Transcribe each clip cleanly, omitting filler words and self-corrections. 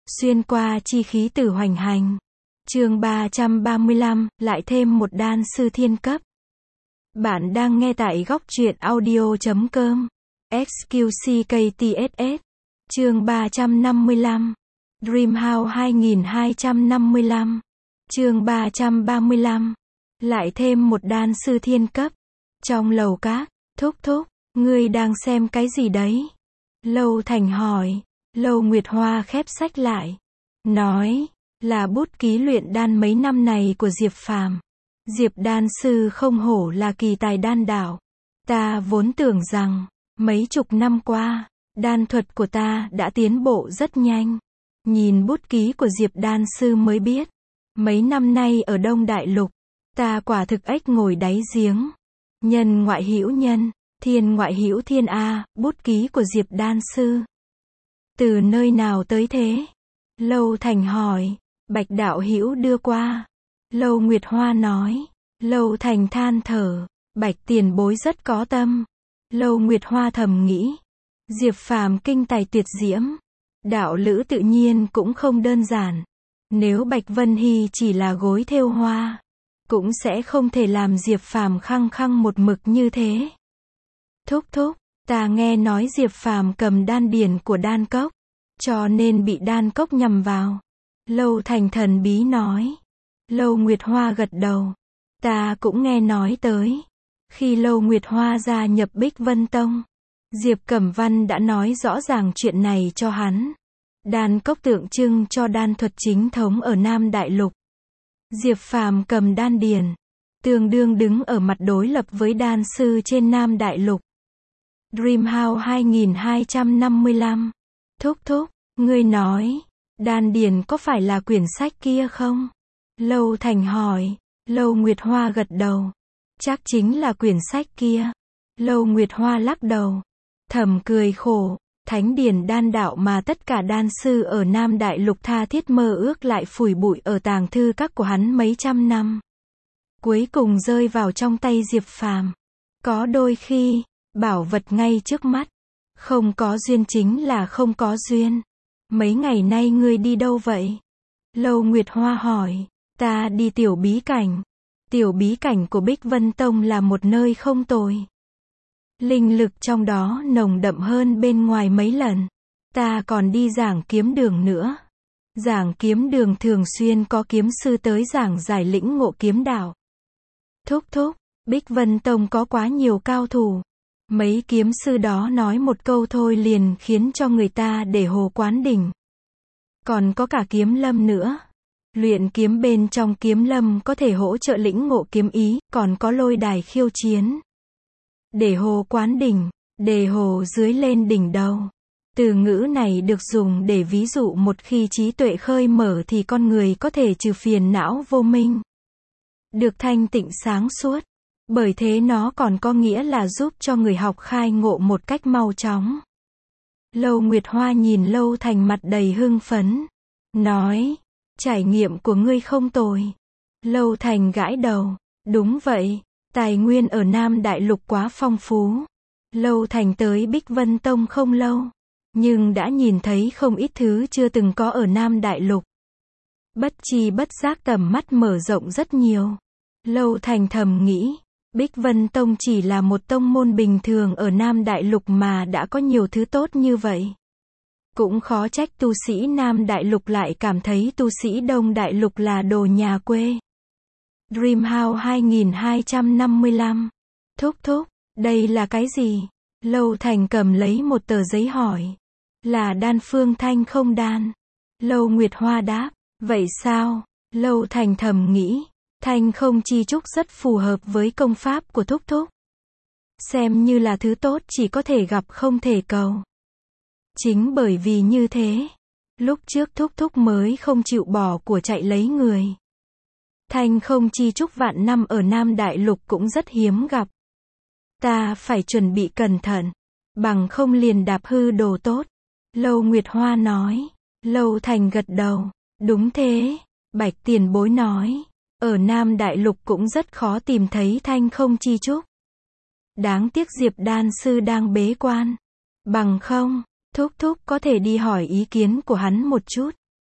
Xuyên qua chi khí tử hoành hành. Chương 335, lại thêm một đan sư thiên cấp. Bạn đang nghe tại góc truyện audio.com. XQCKTSS. Chương 355. Dreamhouse 2255. Chương 335. Lại thêm một đan sư thiên cấp. Trong lầu các, thúc, ngươi đang xem cái gì đấy? Lâu Thành hỏi. Lâu Nguyệt Hoa khép sách lại. Nói, là bút ký luyện đan mấy năm này của Diệp Phàm. Diệp đan sư không hổ là kỳ tài đan đạo. Ta vốn tưởng rằng, mấy chục năm qua, đan thuật của ta đã tiến bộ rất nhanh. Nhìn bút ký của Diệp đan sư mới biết. Mấy năm nay ở Đông Đại Lục, ta quả thực ếch ngồi đáy giếng. Nhân ngoại hữu nhân, thiên ngoại hữu thiên a, bút ký của Diệp đan sư. Từ nơi nào tới thế? Lâu Thành hỏi. Bạch đạo hữu đưa qua. Lâu Nguyệt Hoa nói. Lâu Thành than thở. Bạch tiền bối rất có tâm. Lâu Nguyệt Hoa thầm nghĩ. Diệp Phàm kinh tài tuyệt diễm. Đạo lữ tự nhiên cũng không đơn giản. Nếu Bạch Vân Hy chỉ là gối thêu hoa, cũng sẽ không thể làm Diệp Phàm khăng khăng một mực như thế. Thúc, ta nghe nói Diệp Phàm cầm đan điển của đan cốc, cho nên bị đan cốc nhằm vào. Lâu Thành thần bí nói. Lâu Nguyệt Hoa gật đầu. Ta cũng nghe nói tới. Khi Lâu Nguyệt Hoa gia nhập Bích Vân Tông, Diệp Cẩm Văn đã nói rõ ràng chuyện này cho hắn. Đan cốc tượng trưng cho đan thuật chính thống ở Nam Đại Lục. Diệp Phàm cầm đan điển, tương đương đứng ở mặt đối lập với đan sư trên Nam Đại Lục. Dreamhouse 2255. Thúc, ngươi nói, đan điển có phải là quyển sách kia không? Lâu Thành hỏi. Lâu Nguyệt Hoa gật đầu. Chắc chính là quyển sách kia. Lâu Nguyệt Hoa lắc đầu. Thầm cười khổ. Thánh điển đan đạo mà tất cả đan sư ở Nam Đại Lục tha thiết mơ ước lại phủi bụi ở tàng thư các của hắn mấy trăm năm. Cuối cùng rơi vào trong tay Diệp Phàm. Có đôi khi, bảo vật ngay trước mắt. Không có duyên chính là không có duyên. Mấy ngày nay ngươi đi đâu vậy? Lâu Nguyệt Hoa hỏi. Ta đi tiểu bí cảnh. Tiểu bí cảnh của Bích Vân Tông là một nơi không tồi. Linh lực trong đó nồng đậm hơn bên ngoài mấy lần. Ta còn đi giảng kiếm đường nữa. Giảng kiếm đường thường xuyên có kiếm sư tới giảng giải lĩnh ngộ kiếm đạo. Thúc, Bích Vân Tông có quá nhiều cao thủ. Mấy kiếm sư đó nói một câu thôi liền khiến cho người ta để hồ quán đỉnh. Còn có cả kiếm lâm nữa. Luyện kiếm bên trong kiếm lâm có thể hỗ trợ lĩnh ngộ kiếm ý, còn có lôi đài khiêu chiến. Để hồ quán đỉnh, đề hồ dưới lên đỉnh đầu. Từ ngữ này được dùng để ví dụ một khi trí tuệ khơi mở thì con người có thể trừ phiền não vô minh. Được thanh tịnh sáng suốt. Bởi thế nó còn có nghĩa là giúp cho người học khai ngộ một cách mau chóng. Lâu Nguyệt Hoa nhìn Lâu Thành mặt đầy hưng phấn. Nói, trải nghiệm của ngươi không tồi. Lâu Thành gãi đầu. Đúng vậy, tài nguyên ở Nam Đại Lục quá phong phú. Lâu Thành tới Bích Vân Tông không lâu, nhưng đã nhìn thấy không ít thứ chưa từng có ở Nam Đại Lục. Bất chi bất giác tầm mắt mở rộng rất nhiều. Lâu Thành thầm nghĩ, Bích Vân Tông chỉ là một tông môn bình thường ở Nam Đại Lục mà đã có nhiều thứ tốt như vậy. Cũng khó trách tu sĩ Nam Đại Lục lại cảm thấy tu sĩ Đông Đại Lục là đồ nhà quê. Dreamhouse 2255. Thúc, đây là cái gì? Lâu Thành cầm lấy một tờ giấy hỏi. Là đan phương thanh không đan. Lâu Nguyệt Hoa đáp. Vậy sao? Lâu Thành thầm nghĩ. Thanh không chi trúc rất phù hợp với công pháp của Thúc. Xem như là thứ tốt chỉ có thể gặp không thể cầu. Chính bởi vì như thế, lúc trước Thúc mới không chịu bỏ của chạy lấy người. Thanh không chi trúc vạn năm ở Nam Đại Lục cũng rất hiếm gặp. Ta phải chuẩn bị cẩn thận, bằng không liền đạp hư đồ tốt. Lâu Nguyệt Hoa nói. Lâu Thành gật đầu. Đúng thế, Bạch tiền bối nói. Ở Nam Đại Lục cũng rất khó tìm thấy thanh không chi trúc. Đáng tiếc Diệp đan sư đang bế quan. Bằng không, Thúc có thể đi hỏi ý kiến của hắn một chút.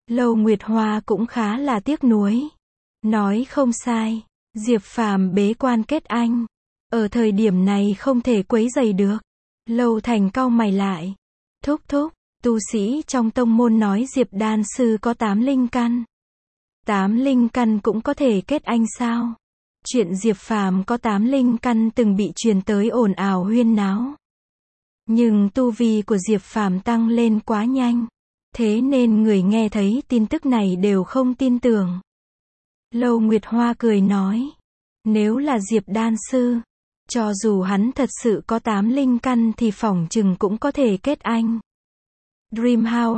Lâu Nguyệt Hoa cũng khá là tiếc nuối. Nói không sai, Diệp Phàm bế quan kết anh. Ở thời điểm này không thể quấy rầy được. Lâu Thành cau mày lại. Thúc thúc, tu sĩ trong tông môn nói Diệp đan sư có 8 linh căn. 8 linh căn cũng có thể kết anh sao? Chuyện Diệp Phàm có 8 linh căn từng bị truyền tới ồn ào huyên náo. Nhưng tu vi của Diệp Phàm tăng lên quá nhanh. Thế nên người nghe thấy tin tức này đều không tin tưởng. Lâu Nguyệt Hoa cười nói. Nếu là Diệp đan sư, cho dù hắn thật sự có 8 linh căn thì phỏng chừng cũng có thể kết anh. Dreamhouse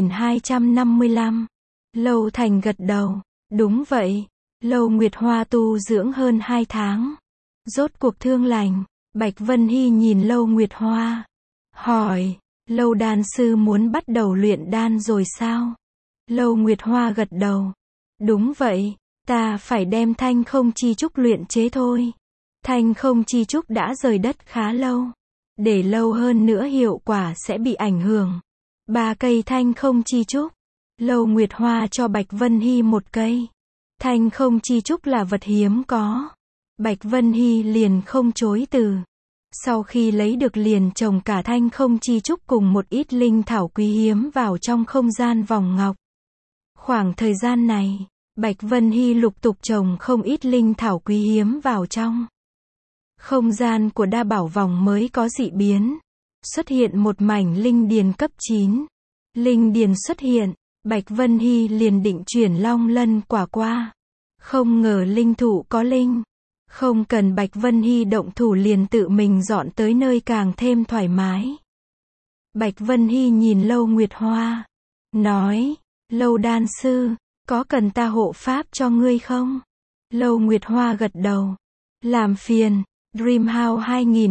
2255. Lâu Thành gật đầu. Đúng vậy. Lâu Nguyệt Hoa tu dưỡng hơn 2 tháng. Rốt cuộc thương lành. Bạch Vân Hy nhìn Lâu Nguyệt Hoa. Hỏi. Lâu đan sư muốn bắt đầu luyện đan rồi sao? Lâu Nguyệt Hoa gật đầu. Đúng vậy. Ta phải đem thanh không chi trúc luyện chế thôi. Thanh không chi trúc đã rời đất khá lâu. Để lâu hơn nữa hiệu quả sẽ bị ảnh hưởng. 3 cây thanh không chi trúc. Lâu Nguyệt Hoa cho Bạch Vân Hy 1 cây. Thanh không chi trúc là vật hiếm có. Bạch Vân Hy liền không chối từ. Sau khi lấy được liền trồng cả thanh không chi trúc cùng một ít linh thảo quý hiếm vào trong không gian vòng ngọc. Khoảng thời gian này, Bạch Vân Hy lục tục trồng không ít linh thảo quý hiếm vào trong. Không gian của đa bảo vòng mới có dị biến. Xuất hiện một mảnh linh điền cấp 9. Linh điền xuất hiện, Bạch Vân Hy liền định chuyển long lân quả qua. Không ngờ linh thụ có linh. Không cần Bạch Vân Hy động thủ liền tự mình dọn tới nơi càng thêm thoải mái. Bạch Vân Hy nhìn Lâu Nguyệt Hoa. Nói, Lâu đan sư, có cần ta hộ pháp cho ngươi không? Lâu Nguyệt Hoa gật đầu. Làm phiền. Dreamhouse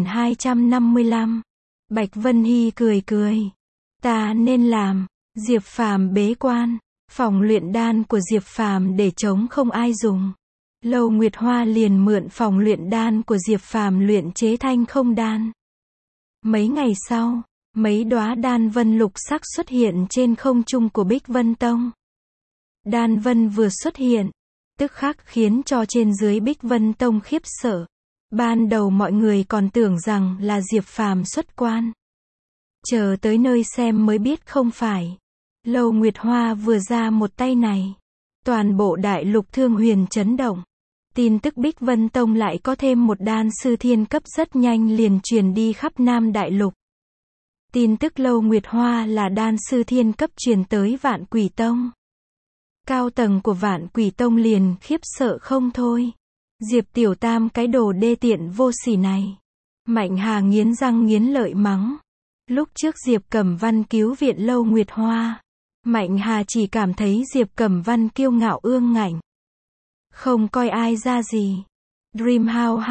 2255. Bạch Vân Hy cười cười. Ta nên làm. Diệp Phàm bế quan. Phòng luyện đan của Diệp Phàm để trống không ai dùng. Lâu Nguyệt Hoa liền mượn phòng luyện đan của Diệp Phàm luyện chế thanh không đan. Mấy ngày sau, mấy đóa đan vân lục sắc xuất hiện trên không trung của Bích Vân Tông. Đan vân vừa xuất hiện, tức khắc khiến cho trên dưới Bích Vân Tông khiếp sợ. Ban đầu mọi người còn tưởng rằng là Diệp Phàm xuất quan. Chờ tới nơi xem mới biết không phải. Lâu Nguyệt Hoa vừa ra một tay này. Toàn bộ đại lục Thương Huyền chấn động. Tin tức Bích Vân Tông lại có thêm một đan sư thiên cấp rất nhanh liền truyền đi khắp Nam Đại Lục. Tin tức Lâu Nguyệt Hoa là đan sư thiên cấp truyền tới Vạn Quỷ Tông. Cao tầng của Vạn Quỷ Tông liền khiếp sợ không thôi. Diệp Tiểu Tam cái đồ đê tiện vô sỉ này. Mạnh Hà nghiến răng nghiến lợi mắng. Lúc trước Diệp Cẩm Văn cứu viện Lâu Nguyệt Hoa, Mạnh Hà chỉ cảm thấy Diệp Cẩm Văn kiêu ngạo ương ngạnh. Không coi ai ra gì. Dreamhouse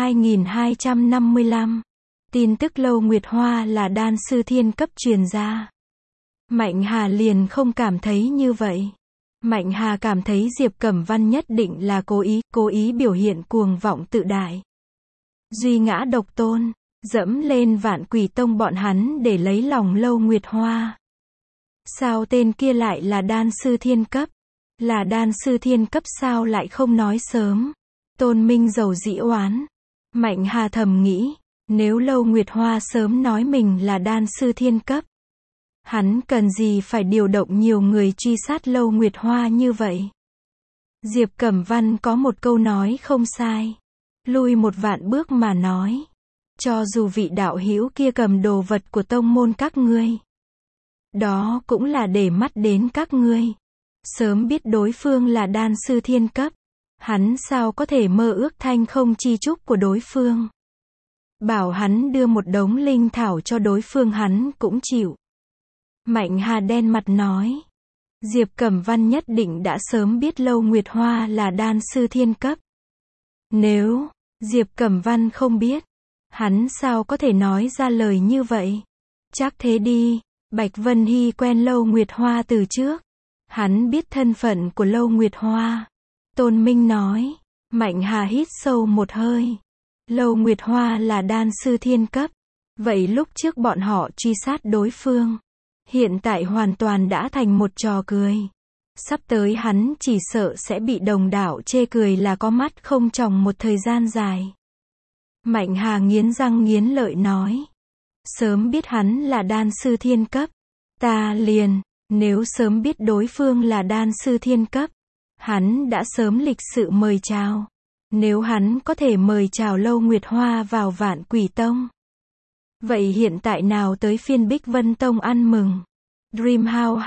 2255. Tin tức Lâu Nguyệt Hoa là đan sư thiên cấp truyền ra. Mạnh Hà liền không cảm thấy như vậy. Mạnh Hà cảm thấy Diệp Cẩm Văn nhất định là cố ý biểu hiện cuồng vọng tự đại. Duy ngã độc tôn, dẫm lên Vạn Quỷ Tông bọn hắn để lấy lòng Lâu Nguyệt Hoa. Sao tên kia lại là đan sư thiên cấp? Là đan sư thiên cấp sao lại không nói sớm? Tôn Minh giàu dĩ oán. Mạnh Hà thầm nghĩ, nếu Lâu Nguyệt Hoa sớm nói mình là đan sư thiên cấp, hắn cần gì phải điều động nhiều người truy sát Lâu Nguyệt Hoa như vậy? Diệp Cẩm Văn có một câu nói không sai. Lui một vạn bước mà nói. Cho dù vị đạo hữu kia cầm đồ vật của tông môn các ngươi, đó cũng là để mắt đến các ngươi. Sớm biết đối phương là đan sư thiên cấp, hắn sao có thể mơ ước thanh không chi trúc của đối phương. Bảo hắn đưa một đống linh thảo cho đối phương hắn cũng chịu. Mạnh Hà đen mặt nói. Diệp Cẩm Văn nhất định đã sớm biết Lâu Nguyệt Hoa là đan sư thiên cấp. Nếu Diệp Cẩm Văn không biết, hắn sao có thể nói ra lời như vậy? Chắc thế đi. Bạch Vân Hy quen Lâu Nguyệt Hoa từ trước. Hắn biết thân phận của Lâu Nguyệt Hoa. Tôn Minh nói. Mạnh Hà hít sâu một hơi. Lâu Nguyệt Hoa là đan sư thiên cấp. Vậy lúc trước bọn họ truy sát đối phương, hiện tại hoàn toàn đã thành một trò cười. Sắp tới hắn chỉ sợ sẽ bị đồng đạo chê cười là có mắt không tròng một thời gian dài. Mạnh Hà nghiến răng nghiến lợi nói. Sớm biết hắn là đan sư thiên cấp. Ta liền, nếu sớm biết đối phương là đan sư thiên cấp, hắn đã sớm lịch sự mời chào. Nếu hắn có thể mời chào Lâu Nguyệt Hoa vào Vạn Quỷ Tông, vậy hiện tại nào tới phiên Bích Vân Tông ăn mừng. Dreamhouse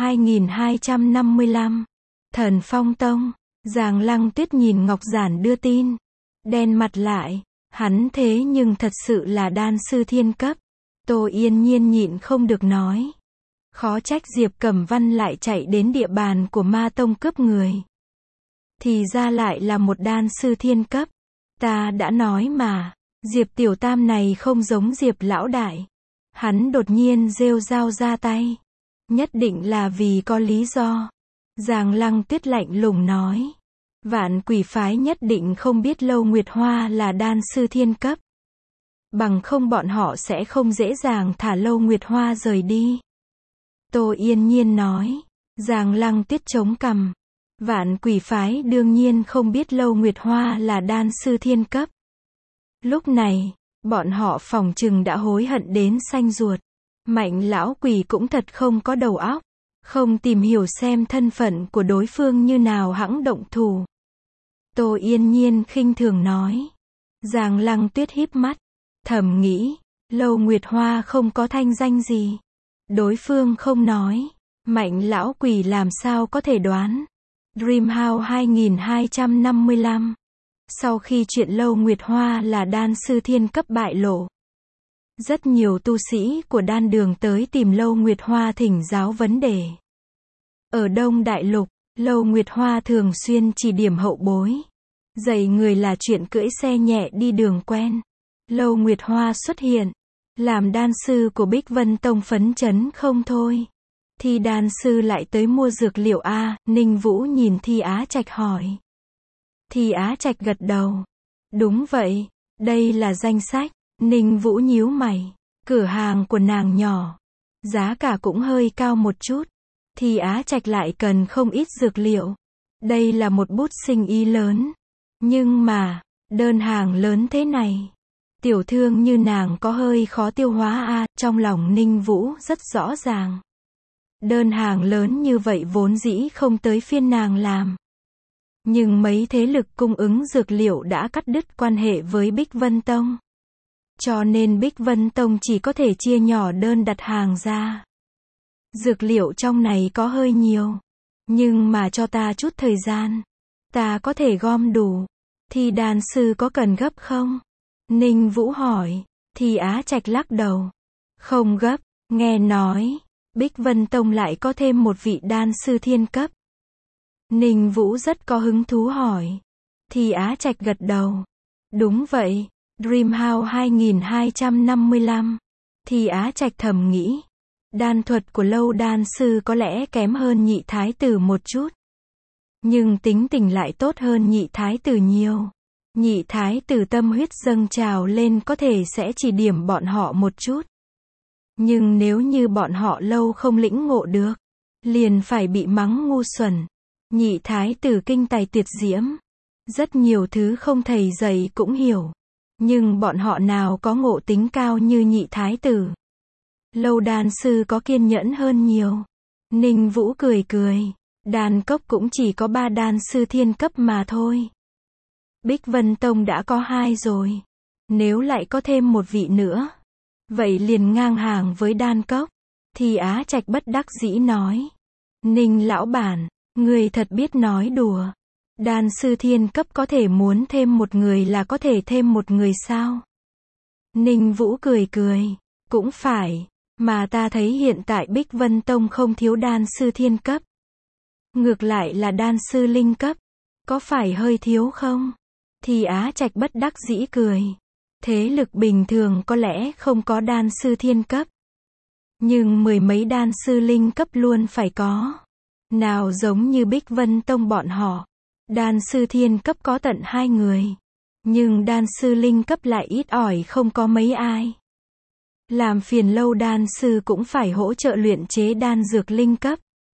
2255. Thần Phong Tông. Giàng Lăng Tuyết nhìn Ngọc Giản đưa tin. Đen mặt lại. Hắn thế nhưng thật sự là đan sư thiên cấp. Tô Yên Nhiên nhịn không được nói. Khó trách Diệp Cẩm Văn lại chạy đến địa bàn của Ma Tông cướp người. Thì ra lại là một đan sư thiên cấp. Ta đã nói mà. Diệp Tiểu Tam này không giống Diệp Lão Đại. Hắn đột nhiên rêu rao ra tay. Nhất định là vì có lý do. Giàng Lăng Tuyết lạnh lùng nói. Vạn Quỷ phái nhất định không biết Lâu Nguyệt Hoa là đan sư thiên cấp. Bằng không bọn họ sẽ không dễ dàng thả Lâu Nguyệt Hoa rời đi. Tô Yên Nhiên nói. Giàng Lăng Tuyết chống cằm. Vạn Quỷ phái đương nhiên không biết Lâu Nguyệt Hoa là đan sư thiên cấp. Lúc này, bọn họ phỏng chừng đã hối hận đến xanh ruột. Mạnh lão quỷ cũng thật không có đầu óc. Không tìm hiểu xem thân phận của đối phương như nào hẵng động thủ. Tô Yên Nhiên khinh thường nói. Giàng Lăng Tuyết híp mắt. Thầm nghĩ, Lâu Nguyệt Hoa không có thanh danh gì. Đối phương không nói. Mạnh lão quỷ làm sao có thể đoán. Dreamhouse 2255. Sau khi chuyện Lâu Nguyệt Hoa là đan sư thiên cấp bại lộ, rất nhiều tu sĩ của đan đường tới tìm Lâu Nguyệt Hoa thỉnh giáo vấn đề. Ở Đông Đại Lục, Lâu Nguyệt Hoa thường xuyên chỉ điểm hậu bối. Dạy người là chuyện cưỡi xe nhẹ đi đường quen. Lâu Nguyệt Hoa xuất hiện, làm đan sư của Bích Vân Tông phấn chấn không thôi. Thì đan sư lại tới mua dược liệu a. Ninh Vũ nhìn Thi Á Trạch hỏi. Thi Á Trạch gật đầu. Đúng vậy, đây là danh sách. Ninh Vũ nhíu mày. Cửa hàng của nàng nhỏ, giá cả cũng hơi cao một chút. Thi Á Trạch lại cần không ít dược liệu. Đây là một bút sinh ý lớn. Nhưng mà, đơn hàng lớn thế này, tiểu thương như nàng có hơi khó tiêu hóa a. Trong lòng Ninh Vũ rất rõ ràng. Đơn hàng lớn như vậy vốn dĩ không tới phiên nàng làm. Nhưng mấy thế lực cung ứng dược liệu đã cắt đứt quan hệ với Bích Vân Tông. Cho nên Bích Vân Tông chỉ có thể chia nhỏ đơn đặt hàng ra. Dược liệu trong này có hơi nhiều. Nhưng mà cho ta chút thời gian. Ta có thể gom đủ. Thì đan sư có cần gấp không? Ninh Vũ hỏi. Thì Á Trạch lắc đầu. Không gấp, nghe nói. Bích Vân Tông lại có thêm một vị đan sư thiên cấp. Ninh Vũ rất có hứng thú hỏi. Thì Á Trạch gật đầu. Đúng vậy. Dreamhouse 2255. Thì Á Trạch thầm nghĩ. Đan thuật của Lâu đan sư có lẽ kém hơn Nhị Thái Tử một chút. Nhưng tính tình lại tốt hơn Nhị Thái Tử nhiều. Nhị Thái Tử tâm huyết dâng trào lên có thể sẽ chỉ điểm bọn họ một chút. Nhưng nếu như bọn họ Lâu không lĩnh ngộ được, liền phải bị mắng ngu xuẩn. Nhị Thái Tử kinh tài tuyệt diễm. Rất nhiều thứ không thầy dạy cũng hiểu. Nhưng bọn họ nào có ngộ tính cao như Nhị Thái Tử. Lâu đan sư có kiên nhẫn hơn nhiều. Ninh Vũ cười cười. Đan cốc cũng chỉ có 3 đan sư thiên cấp mà thôi. Bích Vân Tông đã có 2 rồi. Nếu lại có thêm một vị nữa, vậy liền ngang hàng với đan cốc. Thì Á Trạch bất đắc dĩ nói. Ninh lão bản, người thật biết nói đùa. Đan sư thiên cấp có thể muốn thêm một người là có thể thêm một người sao? Ninh Vũ cười cười. Cũng phải, mà ta thấy hiện tại Bích Vân Tông không thiếu đan sư thiên cấp. Ngược lại là đan sư linh cấp. Có phải hơi thiếu không? Thì Á Trạch bất đắc dĩ cười. Thế lực bình thường có lẽ không có đan sư thiên cấp. Nhưng mười mấy đan sư linh cấp luôn phải có. Nào giống như Bích Vân Tông bọn họ. Đan sư thiên cấp có tận 2 người. Nhưng đan sư linh cấp lại ít ỏi không có mấy ai. Làm phiền Lâu đan sư cũng phải hỗ trợ luyện chế đan dược linh cấp.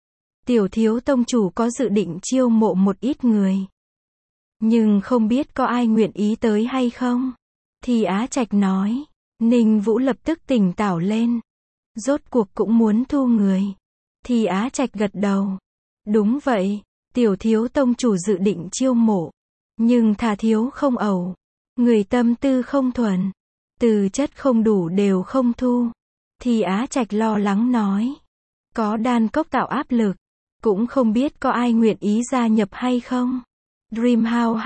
Tiểu thiếu tông chủ có dự định chiêu mộ một ít người. Nhưng không biết có ai nguyện ý tới hay không? Thì Á Trạch nói. Ninh Vũ lập tức tỉnh táo lên. Rốt cuộc cũng muốn thu người. Thì Á Trạch gật đầu. Đúng vậy, tiểu thiếu tông chủ dự định chiêu mộ. Nhưng thà thiếu không ẩu. Người tâm tư không thuần. Tư chất không đủ đều không thu. Thì Á Trạch lo lắng nói. Có đan cốc tạo áp lực. Cũng không biết có ai nguyện ý gia nhập hay không. Dreamhouse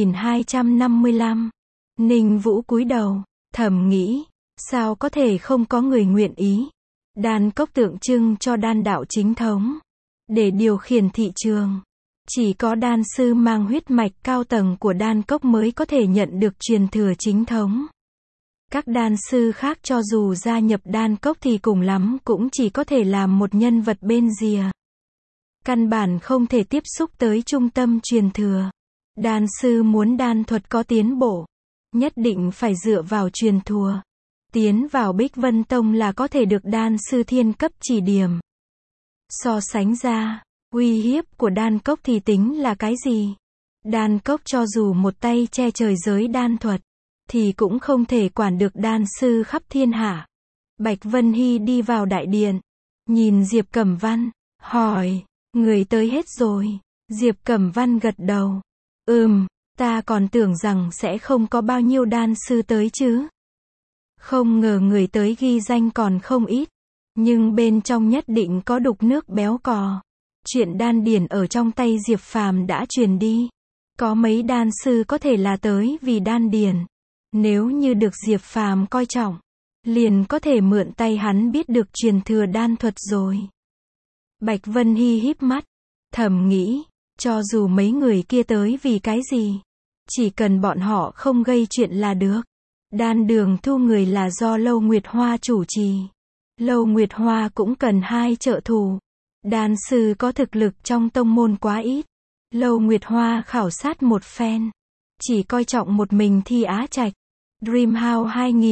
2255. Ninh Vũ cúi đầu, thầm nghĩ. Sao có thể không có người nguyện ý. Đan cốc tượng trưng cho đan đạo chính thống. Để điều khiển thị trường. Chỉ có đan sư mang huyết mạch cao tầng của đan cốc mới có thể nhận được truyền thừa chính thống. Các đan sư khác cho dù gia nhập đan cốc thì cùng lắm cũng chỉ có thể làm một nhân vật bên rìa. Căn bản không thể tiếp xúc tới trung tâm truyền thừa. Đan sư muốn đan thuật có tiến bộ, nhất định phải dựa vào truyền thừa. Tiến vào Bích Vân Tông là có thể được đan sư thiên cấp chỉ điểm. So sánh ra, uy hiếp của đan cốc thì tính là cái gì? Đan cốc cho dù một tay che trời giới đan thuật, thì cũng không thể quản được đan sư khắp thiên hạ. Bạch Vân Hy đi vào đại điện, nhìn Diệp Cẩm Văn, hỏi, người tới hết rồi. Diệp Cẩm Văn gật đầu. Ta còn tưởng rằng sẽ không có bao nhiêu đan sư tới chứ. Không ngờ người tới ghi danh còn không ít. Nhưng bên trong nhất định có đục nước béo cò. Chuyện đan điển ở trong tay Diệp Phàm đã truyền đi. Có mấy đan sư có thể là tới vì đan điển. Nếu như được Diệp Phàm coi trọng, liền có thể mượn tay hắn biết được truyền thừa đan thuật rồi. Bạch Vân Hy híp mắt, thầm nghĩ, cho dù mấy người kia tới vì cái gì, chỉ cần bọn họ không gây chuyện là được. Đan đường thu người là do Lâu Nguyệt Hoa chủ trì. Lâu Nguyệt Hoa cũng cần 2 trợ thủ. Đan sư có thực lực trong tông môn quá ít. Lâu Nguyệt Hoa khảo sát một phen, chỉ coi trọng một mình Thi Á Trạch. Dreamhouse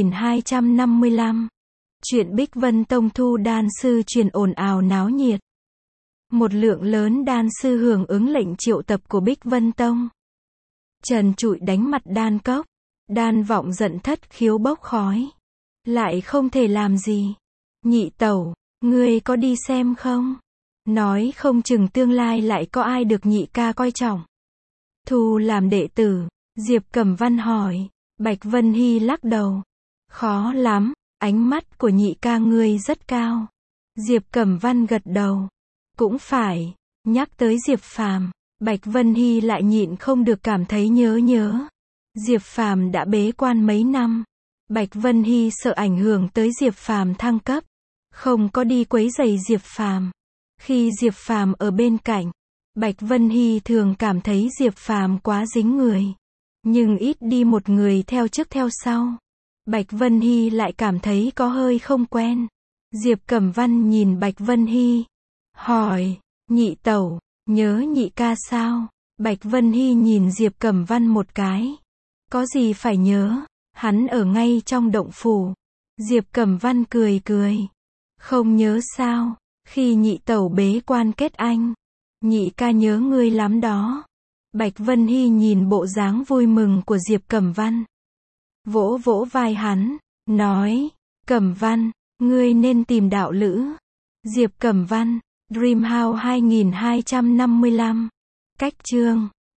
2255. Chuyện Bích Vân Tông thu đan sư truyền ồn ào náo nhiệt. Một lượng lớn đan sư hưởng ứng lệnh triệu tập của Bích Vân Tông. Trần Trụi đánh mặt đan cốc. Đan vọng giận thất khiếu bốc khói. Lại không thể làm gì. Nhị tẩu, ngươi có đi xem không? Nói không chừng tương lai lại có ai được nhị ca coi trọng. Thu làm đệ tử, Diệp Cẩm Văn hỏi. Bạch Vân Hy lắc đầu. Khó lắm, ánh mắt của nhị ca ngươi rất cao. Diệp Cẩm Văn gật đầu. Cũng phải, nhắc tới Diệp Phàm, Bạch Vân Hy lại nhịn không được cảm thấy nhớ. Diệp Phàm đã bế quan mấy năm. Bạch Vân Hy sợ ảnh hưởng tới Diệp Phàm thăng cấp, không có đi quấy rầy Diệp Phàm. Khi Diệp Phàm ở bên cạnh, Bạch Vân Hy thường cảm thấy Diệp Phàm quá dính người. Nhưng ít đi một người theo trước theo sau, Bạch Vân Hy lại cảm thấy có hơi không quen. Diệp Cẩm Văn nhìn Bạch Vân Hy, hỏi, nhị tẩu, nhớ nhị ca sao? Bạch Vân Hy nhìn Diệp Cẩm Văn một cái. Có gì phải nhớ, hắn ở ngay trong động phủ. Diệp Cẩm Văn cười. Không nhớ sao, khi nhị tẩu bế quan kết anh, nhị ca nhớ ngươi lắm đó. Bạch Vân Hy nhìn bộ dáng vui mừng của Diệp Cẩm Văn, vỗ vỗ vai hắn, nói, Cẩm Văn, ngươi nên tìm đạo lữ. Diệp Cẩm Văn, Dreamhouse 2255. Cách chương